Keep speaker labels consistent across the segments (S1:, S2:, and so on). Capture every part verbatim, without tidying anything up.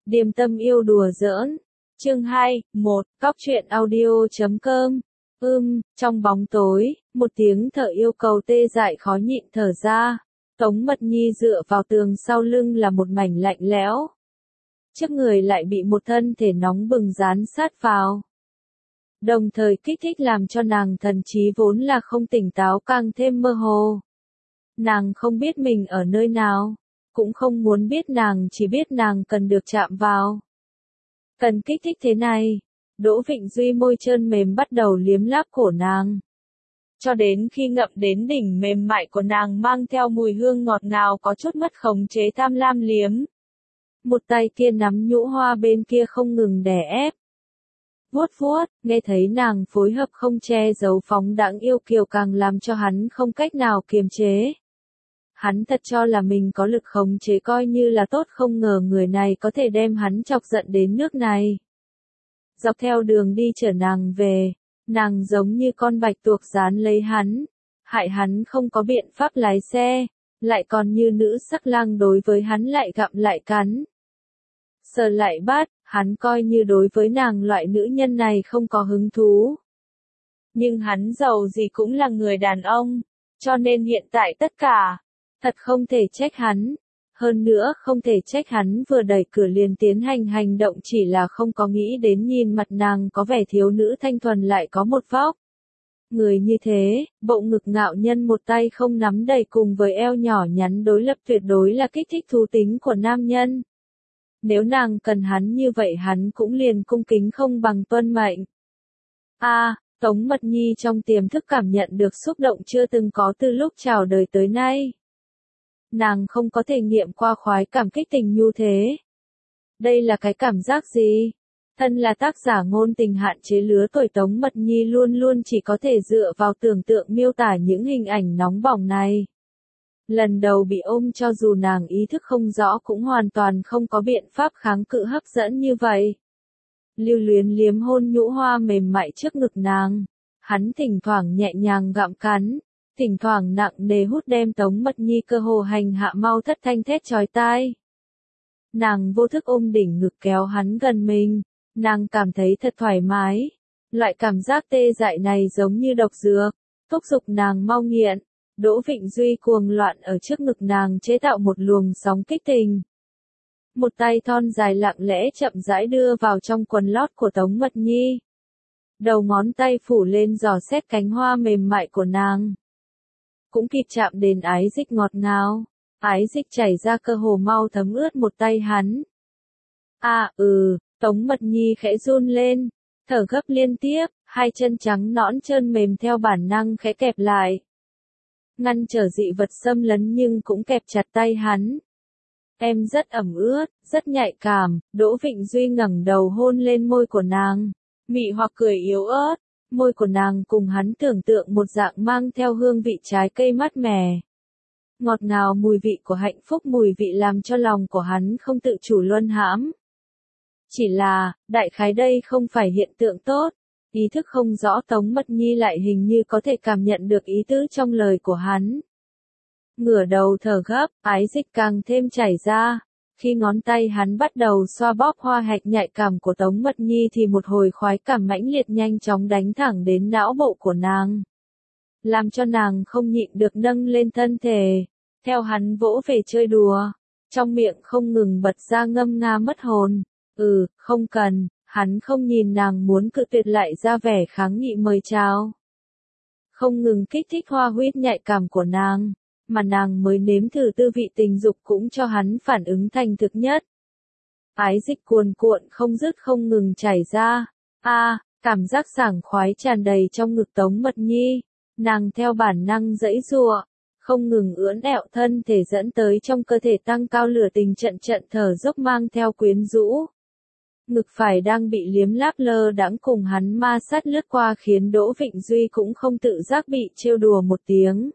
S1: Điềm tâm yêu đùa giỡn. Chương hai, một, cóc truyện audio chấm com. Ưm, trong bóng tối, một tiếng thở yêu cầu tê dại khó nhịn thở ra. Tống Mật Nhi dựa vào tường sau lưng là một mảnh lạnh lẽo. Trước người lại bị một thân thể nóng bừng dán sát vào. Đồng thời kích thích làm cho nàng thần trí vốn là không tỉnh táo càng thêm mơ hồ. Nàng không biết mình ở nơi nào, cũng không muốn biết, nàng chỉ biết nàng cần được chạm vào. Cần kích thích thế này, Đỗ Vịnh Duy môi trơn mềm bắt đầu liếm láp cổ nàng. Cho đến khi ngậm đến đỉnh mềm mại của nàng mang theo mùi hương ngọt ngào có chút mất khống chế tham lam liếm. Một tay kia nắm nhũ hoa bên kia không ngừng đè ép. Vuốt vuốt, nghe thấy nàng phối hợp không che giấu phóng đãng yêu kiều càng làm cho hắn không cách nào kiềm chế. Hắn thật cho là mình có lực khống chế coi như là tốt, không ngờ người này có thể đem hắn chọc giận đến nước này. Dọc theo đường đi chở nàng về, nàng giống như con bạch tuộc dán lấy hắn, hại hắn không có biện pháp lái xe, lại còn như nữ sắc lang đối với hắn lại gặm lại cắn. Sờ lại bắt, hắn coi như đối với nàng loại nữ nhân này không có hứng thú. Nhưng hắn giàu gì cũng là người đàn ông, cho nên hiện tại tất cả, thật không thể trách hắn. Hơn nữa không thể trách hắn vừa đẩy cửa liền tiến hành hành động, chỉ là không có nghĩ đến nhìn mặt nàng có vẻ thiếu nữ thanh thuần lại có một vóc. Người như thế, bộ ngực ngạo nhân một tay không nắm đầy cùng với eo nhỏ nhắn đối lập tuyệt đối là kích thích thú tính của nam nhân. Nếu nàng cần hắn như vậy hắn cũng liền cung kính không bằng tuân mệnh. A, à, Tống Mật Nhi trong tiềm thức cảm nhận được xúc động chưa từng có từ lúc chào đời tới nay. Nàng không có thể nghiệm qua khoái cảm kích tình như thế. Đây là cái cảm giác gì? Thân là tác giả ngôn tình hạn chế lứa tuổi, Tống Mật Nhi luôn luôn chỉ có thể dựa vào tưởng tượng miêu tả những hình ảnh nóng bỏng này. Lần đầu bị ôm cho dù nàng ý thức không rõ cũng hoàn toàn không có biện pháp kháng cự hấp dẫn như vậy. Lưu luyến liếm hôn nhũ hoa mềm mại trước ngực nàng. Hắn thỉnh thoảng nhẹ nhàng gặm cắn. Thỉnh thoảng nặng nề hút đem Tống Mật Nhi cơ hồ hành hạ mau thất thanh thét chói tai. Nàng vô thức ôm đỉnh ngực kéo hắn gần mình, nàng cảm thấy thật thoải mái. Loại cảm giác tê dại này giống như độc dược, thúc giục nàng mau nghiện. Đỗ Vịnh Duy cuồng loạn ở trước ngực nàng chế tạo một luồng sóng kích tình. Một tay thon dài lặng lẽ chậm rãi đưa vào trong quần lót của Tống Mật Nhi. Đầu ngón tay phủ lên dò xét cánh hoa mềm mại của nàng. Cũng kịp chạm đến ái dịch ngọt ngào, ái dịch chảy ra cơ hồ mau thấm ướt một tay hắn. À, ừ, Tống Mật Nhi khẽ run lên, thở gấp liên tiếp, hai chân trắng nõn trơn mềm theo bản năng khẽ kẹp lại. Ngăn trở dị vật xâm lấn nhưng cũng kẹp chặt tay hắn. Em rất ẩm ướt, rất nhạy cảm, Đỗ Vịnh Duy ngẩng đầu hôn lên môi của nàng, mị hoặc cười yếu ớt. Môi của nàng cùng hắn tưởng tượng một dạng mang theo hương vị trái cây mát mẻ. Ngọt ngào mùi vị của hạnh phúc, mùi vị làm cho lòng của hắn không tự chủ luân hãm. Chỉ là, đại khái đây không phải hiện tượng tốt. Ý thức không rõ Tống Mật Nhi lại hình như có thể cảm nhận được ý tứ trong lời của hắn. Ngửa đầu thở gấp, ái dịch càng thêm chảy ra. Khi ngón tay hắn bắt đầu xoa bóp hoa hạch nhạy cảm của Tống Mật Nhi thì một hồi khoái cảm mãnh liệt nhanh chóng đánh thẳng đến não bộ của nàng. Làm cho nàng không nhịn được nâng lên thân thể, theo hắn vỗ về chơi đùa, trong miệng không ngừng bật ra ngâm nga mất hồn. Ừ, không cần, hắn không nhìn nàng muốn cự tuyệt lại ra vẻ kháng nghị mời chào. Không ngừng kích thích hoa huyết nhạy cảm của nàng. Mà nàng mới nếm thử tư vị tình dục cũng cho hắn phản ứng thành thực nhất. Ái dịch cuồn cuộn không dứt không ngừng chảy ra. A, à, cảm giác sảng khoái tràn đầy trong ngực Tống Mật Nhi. Nàng theo bản năng giãy giụa, không ngừng ưỡn ẹo thân thể dẫn tới trong cơ thể tăng cao lửa tình, trận trận thở dốc mang theo quyến rũ. Ngực phải đang bị liếm láp lơ đãng cùng hắn ma sát lướt qua khiến Đỗ Vịnh Duy cũng không tự giác bị trêu đùa một tiếng.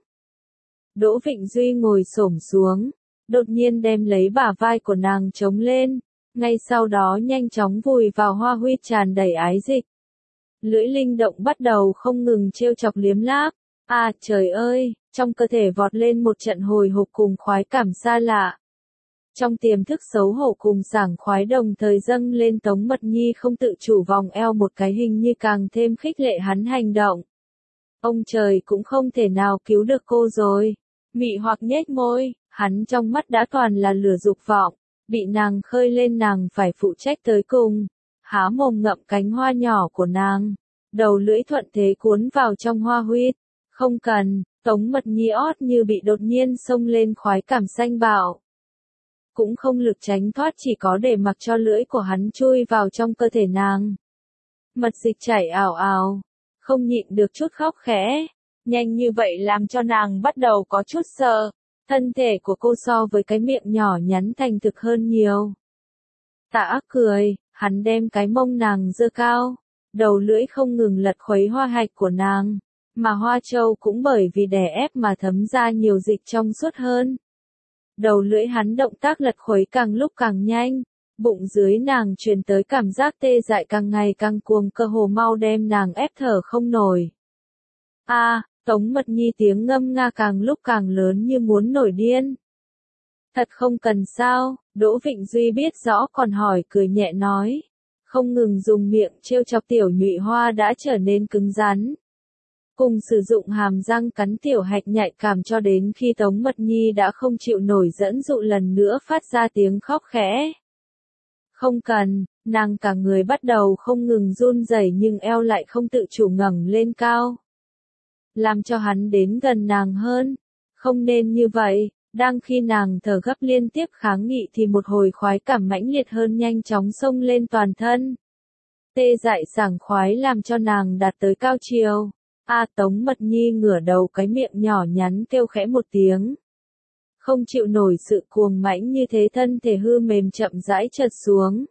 S1: Đỗ Vịnh Duy ngồi xổm xuống, đột nhiên đem lấy bả vai của nàng chống lên, ngay sau đó nhanh chóng vùi vào hoa huyết tràn đầy ái dịch. Lưỡi linh động bắt đầu không ngừng trêu chọc liếm láp. À trời ơi, trong cơ thể vọt lên một trận hồi hộp cùng khoái cảm xa lạ. Trong tiềm thức xấu hổ cùng sảng khoái đồng thời dâng lên, Tống Mật Nhi không tự chủ vòng eo một cái, hình như càng thêm khích lệ hắn hành động. Ông trời cũng không thể nào cứu được cô rồi. Mị hoặc nhếch môi, hắn trong mắt đã toàn là lửa dục vọng, bị nàng khơi lên nàng phải phụ trách tới cùng. Há mồm ngậm cánh hoa nhỏ của nàng, đầu lưỡi thuận thế cuốn vào trong hoa huyết. Không cần, Tống Mật Nhi ót như bị đột nhiên xông lên khoái cảm xanh bạo. Cũng không lực tránh thoát, chỉ có để mặc cho lưỡi của hắn chui vào trong cơ thể nàng. Mật dịch chảy ào ào, không nhịn được chút khóc khẽ. Nhanh như vậy làm cho nàng bắt đầu có chút sợ. Thân thể của cô so với cái miệng nhỏ nhắn thành thực hơn nhiều. Tạ Ác cười, hắn đem cái mông nàng giơ cao, đầu lưỡi không ngừng lật khuấy hoa hạch của nàng, mà hoa châu cũng bởi vì đè ép mà thấm ra nhiều dịch trong suốt hơn. Đầu lưỡi hắn động tác lật khuấy càng lúc càng nhanh, bụng dưới nàng truyền tới cảm giác tê dại càng ngày càng cuồng, cơ hồ mau đem nàng ép thở không nổi. A, à, Tống Mật Nhi tiếng ngâm nga càng lúc càng lớn như muốn nổi điên. Thật không cần sao, Đỗ Vịnh Duy biết rõ còn hỏi cười nhẹ nói. Không ngừng dùng miệng trêu chọc tiểu nhụy hoa đã trở nên cứng rắn. Cùng sử dụng hàm răng cắn tiểu hạch nhạy cảm cho đến khi Tống Mật Nhi đã không chịu nổi dẫn dụ, lần nữa phát ra tiếng khóc khẽ. Không cần, nàng cả người bắt đầu không ngừng run rẩy nhưng eo lại không tự chủ ngẩng lên cao. Làm cho hắn đến gần nàng hơn. Không nên như vậy, đang khi nàng thở gấp liên tiếp kháng nghị thì một hồi khoái cảm mãnh liệt hơn nhanh chóng xông lên toàn thân. Tê dại sảng khoái làm cho nàng đạt tới cao chiều. A à, Tống Mật Nhi ngửa đầu, cái miệng nhỏ nhắn kêu khẽ một tiếng. Không chịu nổi sự cuồng mãnh như thế, thân thể hư mềm chậm rãi trượt xuống.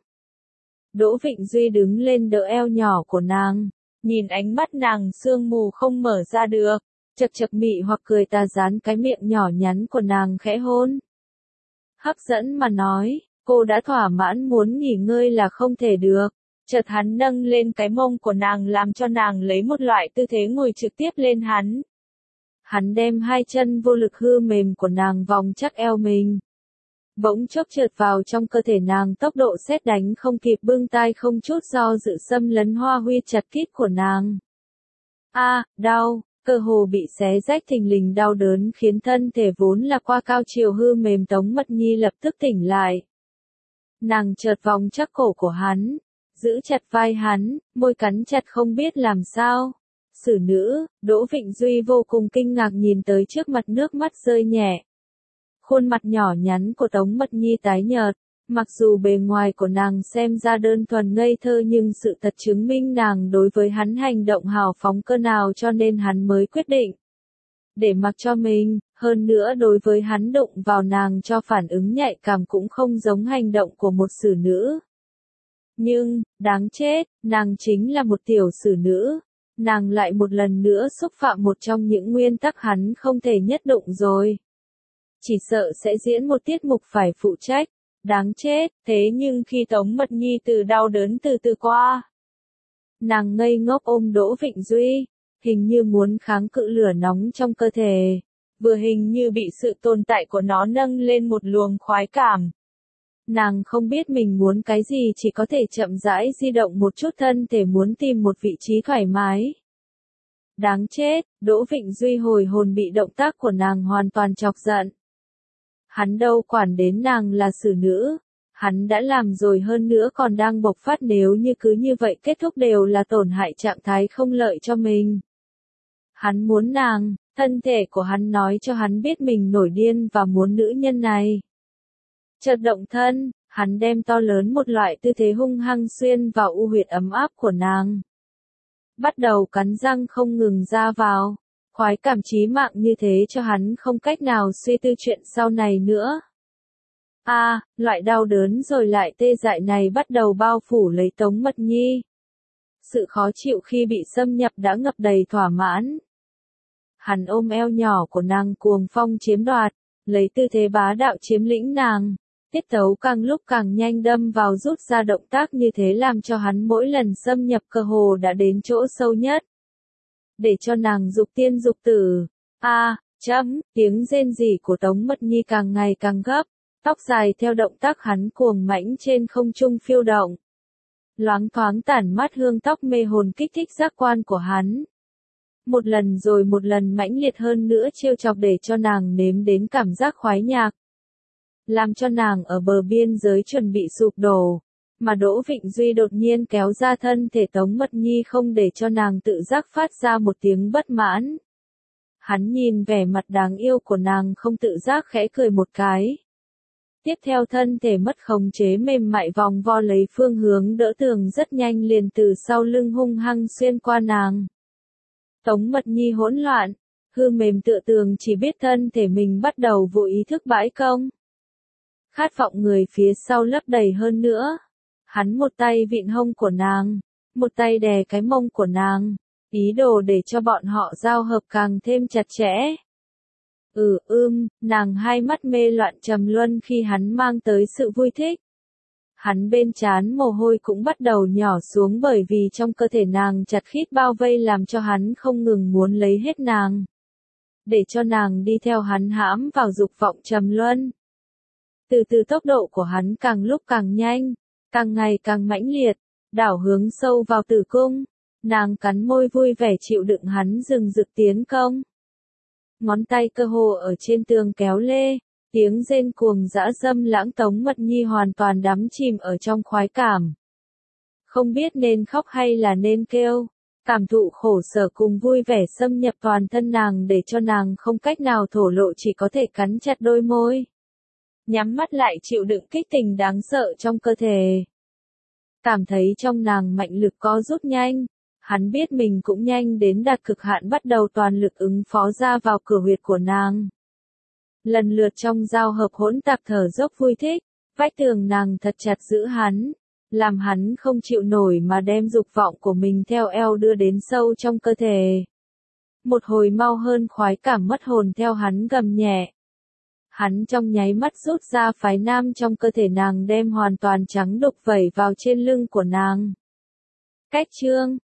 S1: Đỗ Vịnh Duy đứng lên đỡ eo nhỏ của nàng, nhìn ánh mắt nàng sương mù không mở ra được, chật chật mị hoặc cười tà, dán cái miệng nhỏ nhắn của nàng khẽ hôn. Hấp dẫn mà nói, cô đã thỏa mãn muốn nghỉ ngơi là không thể được. Chợt hắn nâng lên cái mông của nàng làm cho nàng lấy một loại tư thế ngồi trực tiếp lên hắn. Hắn đem hai chân vô lực hư mềm của nàng vòng chắc eo mình. Bỗng chốc trượt vào trong cơ thể nàng, tốc độ sét đánh không kịp bưng tay, không chút do dự xâm lấn hoa huy chặt kít của nàng. A, à, đau, cơ hồ bị xé rách thình lình đau đớn khiến thân thể vốn là qua cao chiều hư mềm Tống Mật Nhi lập tức tỉnh lại. Nàng chợt vòng chắc cổ của hắn, giữ chặt vai hắn, môi cắn chặt không biết làm sao. Xử nữ, Đỗ Vịnh Duy vô cùng kinh ngạc nhìn tới trước mặt, nước mắt rơi nhẹ. Khuôn mặt nhỏ nhắn của Tống Mật Nhi tái nhợt, mặc dù bề ngoài của nàng xem ra đơn thuần ngây thơ nhưng sự thật chứng minh nàng đối với hắn hành động hào phóng cơ nào, cho nên hắn mới quyết định để mặc cho mình, hơn nữa đối với hắn đụng vào nàng cho phản ứng nhạy cảm cũng không giống hành động của một xử nữ. Nhưng, đáng chết, nàng chính là một tiểu xử nữ, nàng lại một lần nữa xúc phạm một trong những nguyên tắc hắn không thể nhất đụng rồi. Chỉ sợ sẽ diễn một tiết mục phải phụ trách, đáng chết. Thế nhưng khi Tống Mật Nhi từ đau đớn từ từ qua, nàng ngây ngốc ôm Đỗ Vịnh Duy, hình như muốn kháng cự lửa nóng trong cơ thể, vừa hình như bị sự tồn tại của nó nâng lên một luồng khoái cảm. Nàng không biết mình muốn cái gì, chỉ có thể chậm rãi di động một chút thân thể, muốn tìm một vị trí thoải mái. Đáng chết, Đỗ Vịnh Duy hồi hồn bị động tác của nàng hoàn toàn chọc giận. Hắn đâu quản đến nàng là xử nữ, hắn đã làm rồi, hơn nữa còn đang bộc phát, nếu như cứ như vậy kết thúc đều là tổn hại trạng thái không lợi cho mình. Hắn muốn nàng, thân thể của hắn nói cho hắn biết mình nổi điên và muốn nữ nhân này. Chợt động thân, hắn đem to lớn một loại tư thế hung hăng xuyên vào u huyệt ấm áp của nàng. Bắt đầu cắn răng không ngừng ra vào, khoái cảm chí mạng như thế cho hắn không cách nào suy tư chuyện sau này nữa. A, à, loại đau đớn rồi lại tê dại này bắt đầu bao phủ lấy Tống Mật Nhi. Sự khó chịu khi bị xâm nhập đã ngập đầy thỏa mãn. Hắn ôm eo nhỏ của nàng cuồng phong chiếm đoạt, lấy tư thế bá đạo chiếm lĩnh nàng. Tiết tấu càng lúc càng nhanh, đâm vào rút ra động tác như thế làm cho hắn mỗi lần xâm nhập cơ hồ đã đến chỗ sâu nhất. Để cho nàng dục tiên dục tử. A, à, chấm, tiếng rên rỉ của Tống Mật Nhi càng ngày càng gấp. Tóc dài theo động tác hắn cuồng mãnh trên không trung phiêu động. Loáng thoáng tản mát hương tóc mê hồn kích thích giác quan của hắn. Một lần rồi một lần mãnh liệt hơn nữa trêu chọc để cho nàng nếm đến cảm giác khoái nhạc. Làm cho nàng ở bờ biên giới chuẩn bị sụp đổ. Mà Đỗ Vịnh Duy đột nhiên kéo ra thân thể Tống Mật Nhi không để cho nàng tự giác phát ra một tiếng bất mãn. Hắn nhìn vẻ mặt đáng yêu của nàng không tự giác khẽ cười một cái. Tiếp theo thân thể mất khống chế mềm mại vòng vo lấy phương hướng đỡ tường rất nhanh liền từ sau lưng hung hăng xuyên qua nàng. Tống Mật Nhi hỗn loạn, hư mềm tựa tường chỉ biết thân thể mình bắt đầu vô ý thức bãi công. Khát vọng người phía sau lấp đầy hơn nữa. Hắn một tay vịn hông của nàng, một tay đè cái mông của nàng, ý đồ để cho bọn họ giao hợp càng thêm chặt chẽ. Ừ ưm, nàng hai mắt mê loạn trầm luân khi hắn mang tới sự vui thích. Hắn bên trán mồ hôi cũng bắt đầu nhỏ xuống bởi vì trong cơ thể nàng chặt khít bao vây làm cho hắn không ngừng muốn lấy hết nàng. Để cho nàng đi theo hắn hãm vào dục vọng trầm luân. Từ từ tốc độ của hắn càng lúc càng nhanh, càng ngày càng mãnh liệt, đảo hướng sâu vào tử cung. Nàng cắn môi vui vẻ chịu đựng hắn dừng dực tiến công. Ngón tay cơ hồ ở trên tường kéo lê, tiếng rên cuồng dã dâm lãng. Tống Mật Nhi hoàn toàn đắm chìm ở trong khoái cảm. Không biết nên khóc hay là nên kêu, cảm thụ khổ sở cùng vui vẻ xâm nhập toàn thân nàng để cho nàng không cách nào thổ lộ chỉ có thể cắn chặt đôi môi. Nhắm mắt lại chịu đựng kích tình đáng sợ trong cơ thể. Cảm thấy trong nàng mạnh lực có rút nhanh. Hắn biết mình cũng nhanh đến đạt cực hạn bắt đầu toàn lực ứng phó ra vào cửa huyệt của nàng. Lần lượt trong giao hợp hỗn tạp thở dốc vui thích, vách tường nàng thật chặt giữ hắn, làm hắn không chịu nổi mà đem dục vọng của mình theo eo đưa đến sâu trong cơ thể. Một hồi mau hơn khoái cảm mất hồn theo hắn gầm nhẹ. Hắn trong nháy mắt rút ra phái nam trong cơ thể nàng đem hoàn toàn trắng đục vẩy vào trên lưng của nàng. Cách chương